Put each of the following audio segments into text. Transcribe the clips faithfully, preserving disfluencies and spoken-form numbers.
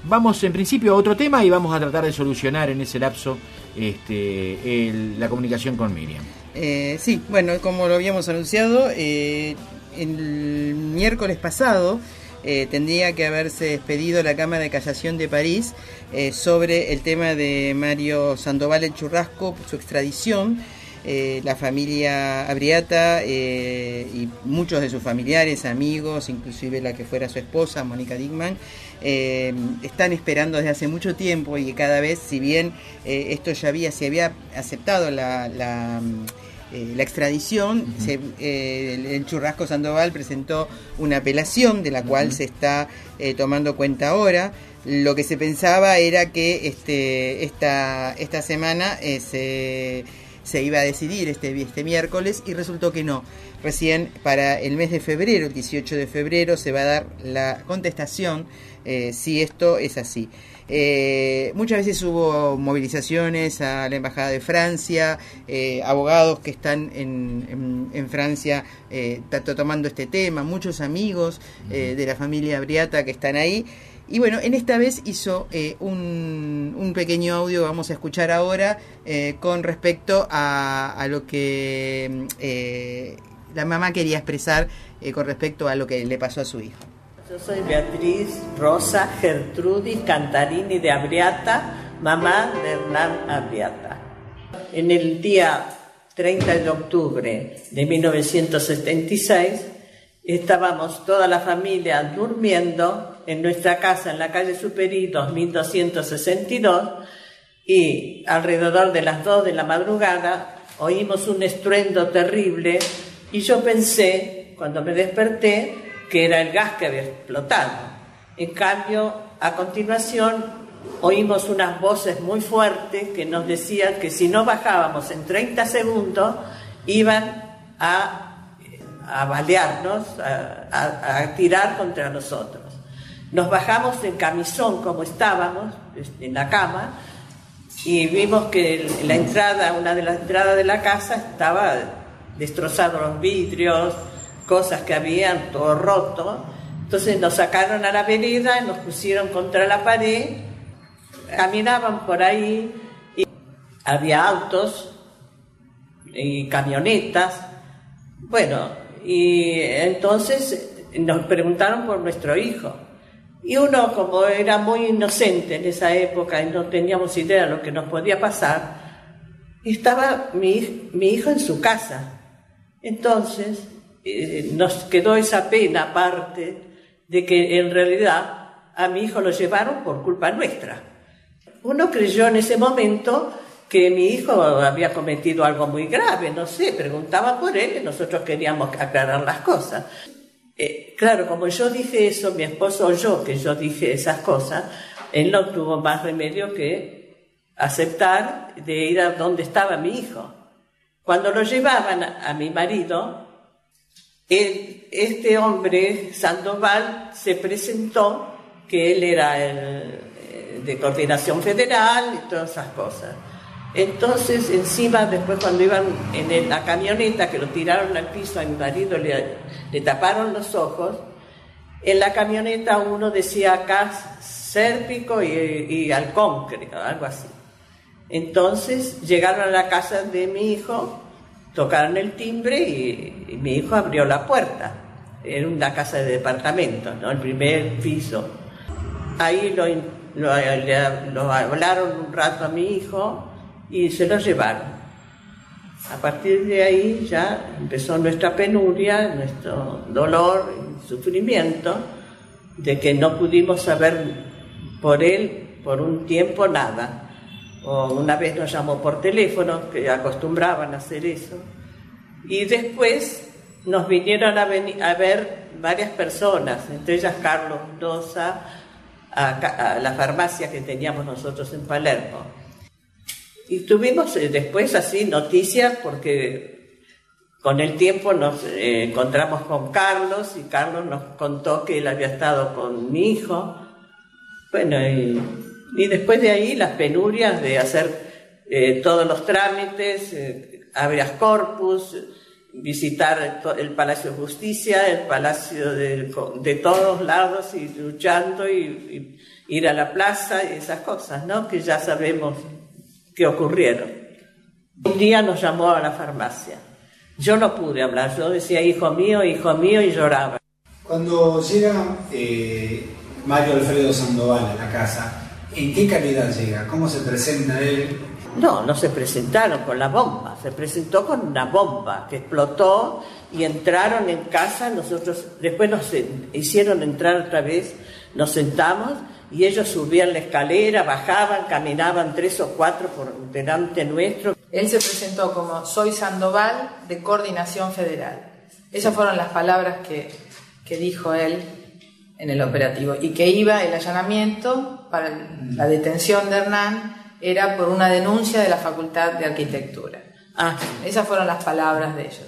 vamos en principio a otro tema y vamos a tratar de solucionar en ese lapso este, el, la comunicación con Miriam. Eh, sí, bueno, como lo habíamos anunciado, eh, el miércoles pasado eh, tendría que haberse despedido la Cámara de Casación de París eh, sobre el tema de Mario Sandoval el Churrasco, su extradición. Eh, la familia Abriata eh, y muchos de sus familiares, amigos, inclusive la que fuera su esposa, Mónica Dickmann, eh, están esperando desde hace mucho tiempo y cada vez, si bien eh, esto ya había, se había aceptado la, la, eh, la extradición, uh-huh. se, eh, el, el Churrasco Sandoval presentó una apelación de la cual uh-huh. se está eh, tomando cuenta ahora. Lo que se pensaba era que este, esta, esta semana eh, se... se iba a decidir este, este miércoles y resultó que no. Recién para el mes de febrero, el dieciocho de febrero, se va a dar la contestación eh, si esto es así. Eh, muchas veces hubo movilizaciones a la Embajada de Francia, eh, abogados que están en, en, en Francia eh, tomando este tema, muchos amigos eh, de la familia Abriata que están ahí. Y bueno, en esta vez hizo eh, un, un pequeño audio, vamos a escuchar ahora, eh, con respecto a, a lo que eh, la mamá quería expresar eh, con respecto a lo que le pasó a su hijo. Yo soy Beatriz Rosa Gertrudis Cantarini de Abriata, mamá de Hernán Abriata. En el día treinta de octubre de mil novecientos setenta y seis, estábamos toda la familia durmiendo en nuestra casa en la calle Superí dos mil doscientos sesenta y dos y alrededor de las dos de la madrugada oímos un estruendo terrible y yo pensé, cuando me desperté, que era el gas que había explotado. En cambio, a continuación oímos unas voces muy fuertes que nos decían que si no bajábamos en treinta segundos iban a a balearnos, a, a, a tirar contra nosotros. Nos bajamos en camisón como estábamos, en la cama, y vimos que la entrada, una de las entradas de la casa estaba destrozados los vidrios, cosas que habían todo roto. Entonces nos sacaron a la vereda, nos pusieron contra la pared, caminaban por ahí, y había autos y camionetas. Bueno, y entonces nos preguntaron por nuestro hijo. Y uno, como era muy inocente en esa época y no teníamos idea de lo que nos podía pasar, estaba mi, mi hijo en su casa. Entonces eh, nos quedó esa pena aparte de que en realidad a mi hijo lo llevaron por culpa nuestra. Uno creyó en ese momento que mi hijo había cometido algo muy grave, no sé, preguntaba por él y nosotros queríamos aclarar las cosas. Eh, claro, como yo dije eso, mi esposo oyó que yo dije esas cosas, él no tuvo más remedio que aceptar de ir a donde estaba mi hijo. Cuando lo llevaban a, a mi marido, él, este hombre, Sandoval, se presentó que él era el, de Coordinación Federal y todas esas cosas. Entonces, encima, después cuando iban en la camioneta, que lo tiraron al piso, a mi marido le, le taparon los ojos, en la camioneta uno decía acá Sérpico y, y Halcón, creo, algo así. Entonces, llegaron a la casa de mi hijo, tocaron el timbre y, y mi hijo abrió la puerta. Era una casa de departamento, ¿no? El primer piso. Ahí lo, lo, lo, lo hablaron un rato a mi hijo y se lo llevaron. A partir de ahí ya empezó nuestra penuria, nuestro dolor y sufrimiento de que no pudimos saber por él por un tiempo nada. O una vez nos llamó por teléfono, que acostumbraban a hacer eso, y después nos vinieron a, venir, a ver varias personas, entre ellas Carlos Mendoza, a, a la farmacia que teníamos nosotros en Palermo. Y tuvimos eh, después así noticias porque con el tiempo nos eh, encontramos con Carlos y Carlos nos contó que él había estado con mi hijo. Bueno, y, y después de ahí las penurias de hacer eh, todos los trámites, eh, habeas corpus, visitar el, el Palacio de Justicia, el Palacio de, de todos lados y luchando y, y ir a la plaza y esas cosas, ¿no? Que ya sabemos que ocurrieron. Un día nos llamó a la farmacia. Yo no pude hablar, yo decía hijo mío, hijo mío, y lloraba. Cuando llega eh, Mario Alfredo Sandoval a la casa, ¿en qué calidad llega? ¿Cómo se presenta él? No, no se presentaron con la bomba, se presentó con una bomba que explotó y entraron en casa. Nosotros después nos hicieron entrar otra vez, nos sentamos y ellos subían la escalera, bajaban, caminaban tres o cuatro por delante nuestro. Él se presentó como soy Sandoval de Coordinación Federal. Esas fueron las palabras que, que dijo él en el operativo, y que iba el allanamiento para la detención de Hernán era por una denuncia de la Facultad de Arquitectura. Ah. Esas fueron las palabras de ellos.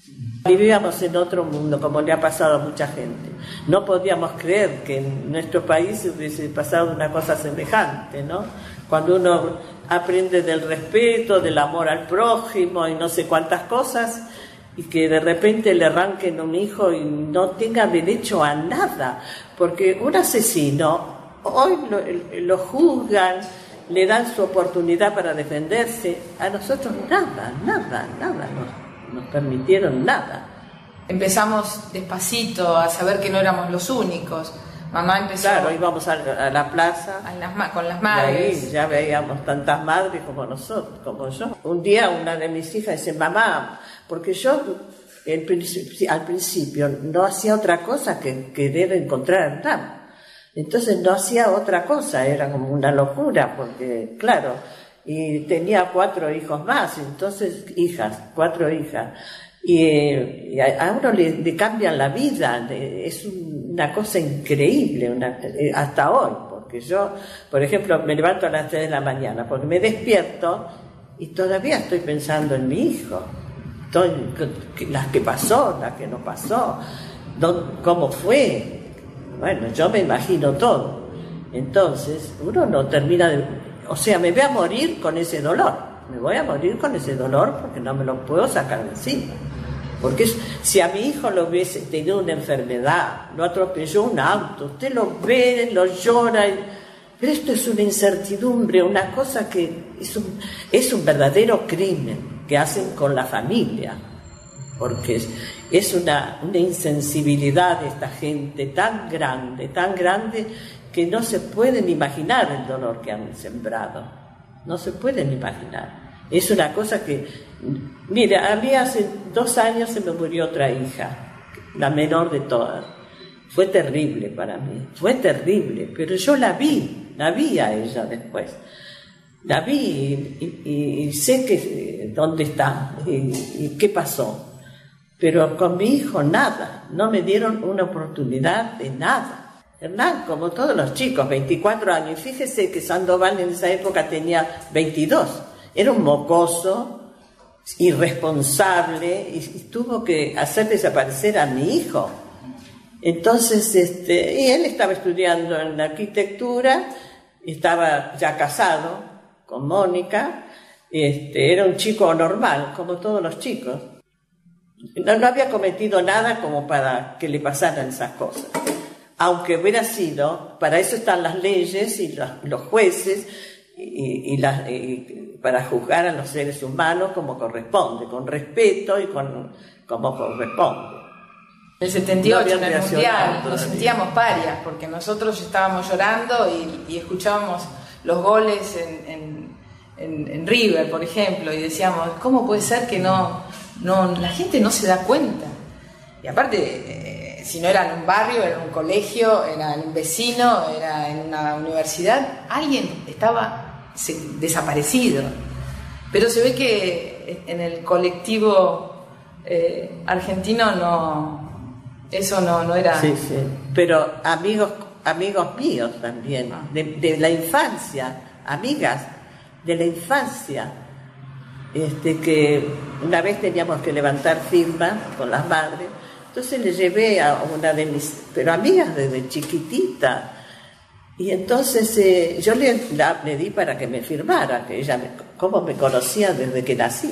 Vivíamos en otro mundo, como le ha pasado a mucha gente. No podíamos creer que en nuestro país hubiese pasado una cosa semejante, ¿no? Cuando uno aprende del respeto, del amor al prójimo y no sé cuántas cosas, y que de repente le arranquen un hijo y no tenga derecho a nada, porque un asesino hoy lo, lo juzgan, le dan su oportunidad para defenderse. A nosotros nada, nada, nada, no nos permitieron nada. Empezamos despacito a saber que no éramos los únicos. Mamá empezó... Claro, íbamos a, a la plaza a las, con las madres. Y ahí ya veíamos tantas madres como nosotros, como yo. Un día una de mis hijas dice, mamá, porque yo el principio, al principio no hacía otra cosa que querer encontrar a Hernán. Entonces no hacía otra cosa, era como una locura, porque claro, y tenía cuatro hijos más, entonces hijas, cuatro hijas, y, y a, a uno le, le cambian la vida, es una cosa increíble, una, hasta hoy, porque yo, por ejemplo, me levanto a las tres de la mañana, porque me despierto y todavía estoy pensando en mi hijo, estoy, las que pasó, las que no pasó, cómo fue. Bueno, yo me imagino todo. Entonces, uno no termina de... O sea, me voy a morir con ese dolor. Me voy a morir con ese dolor porque no me lo puedo sacar de encima. Porque si a mi hijo lo hubiese tenido una enfermedad, lo atropelló un auto, usted lo ve, lo llora... Pero esto es una incertidumbre, una cosa que es un, es un verdadero crimen que hacen con la familia. Porque es, es una, una insensibilidad de esta gente tan grande, tan grande, que no se pueden imaginar el dolor que han sembrado. No se pueden imaginar. Es una cosa que... Mira, a mí hace dos años se me murió otra hija, la menor de todas. Fue terrible para mí, fue terrible, pero yo la vi, la vi a ella después. La vi y, y, y sé que, dónde está y, y qué pasó. Pero con mi hijo nada, no me dieron una oportunidad de nada. Hernán, como todos los chicos, veinticuatro años, fíjese que Sandoval en esa época tenía veintidós, era un mocoso, irresponsable, y, y tuvo que hacer desaparecer a mi hijo. Entonces, este, y él estaba estudiando en arquitectura, estaba ya casado con Mónica, este, era un chico normal, como todos los chicos. No, no había cometido nada como para que le pasaran esas cosas. Aunque hubiera sido, para eso están las leyes y los, los jueces y, y, la, y para juzgar a los seres humanos como corresponde, con respeto y con, como corresponde. En el setenta y ocho, no en el Mundial, nos sentíamos parias, porque nosotros estábamos llorando y, y escuchábamos los goles en, en, en, en River, por ejemplo, y decíamos, ¿cómo puede ser que no, no la gente no se da cuenta? Y aparte, eh, si no era en un barrio, era en un colegio, era en un vecino, era en una universidad, alguien estaba se, desaparecido. Pero se ve que en el colectivo eh, argentino no... Eso no, no era... Sí, sí. Pero amigos, amigos míos también, de, de la infancia, amigas de la infancia, este, que una vez teníamos que levantar firmas con las madres, entonces le llevé a una de mis, pero amigas desde chiquitita, y entonces eh, yo le, la, le di para que me firmara, que ella me, como me conocía desde que nací,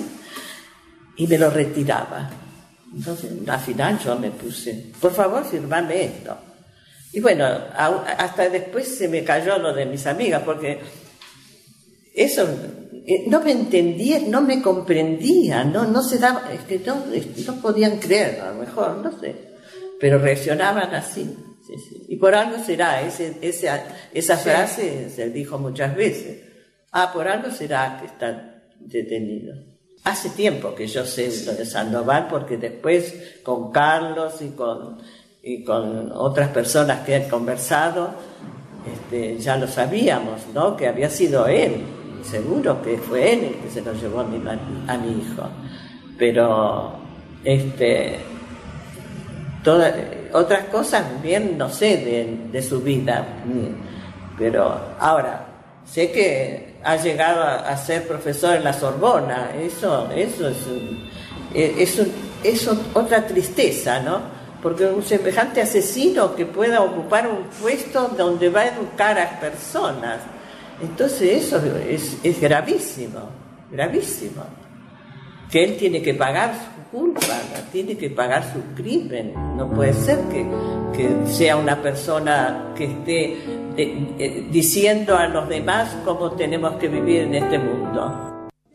y me lo retiraba. Entonces, al final yo me puse, por favor, firmame esto. y bueno, a, hasta después se me cayó lo de mis amigas, porque eso eh, no me entendía, no me comprendía, no, no se daba, es que no, no podían creer, a lo mejor, no sé, pero reaccionaban así. Sí, sí. Y por algo será, ese, esa, esa frase se dijo muchas veces. Ah, por algo será que está detenido. Hace tiempo que yo sé lo de Sandoval, porque después con Carlos y con, y con otras personas que han conversado, este, ya lo sabíamos, ¿no? Que había sido él, seguro que fue él el que se lo llevó a mi, a mi hijo. Pero, este, todas otras cosas, bien, no sé de, de su vida, pero ahora, sé que ha llegado a, a ser profesor en la Sorbona, eso, eso es, un, es, un, es otra tristeza, ¿no? Porque un semejante asesino que pueda ocupar un puesto donde va a educar a personas, entonces eso es, es gravísimo, gravísimo. Que él tiene que pagar su culpa, tiene que pagar su crimen. No puede ser que, que sea una persona que esté eh, eh, diciendo a los demás cómo tenemos que vivir en este mundo.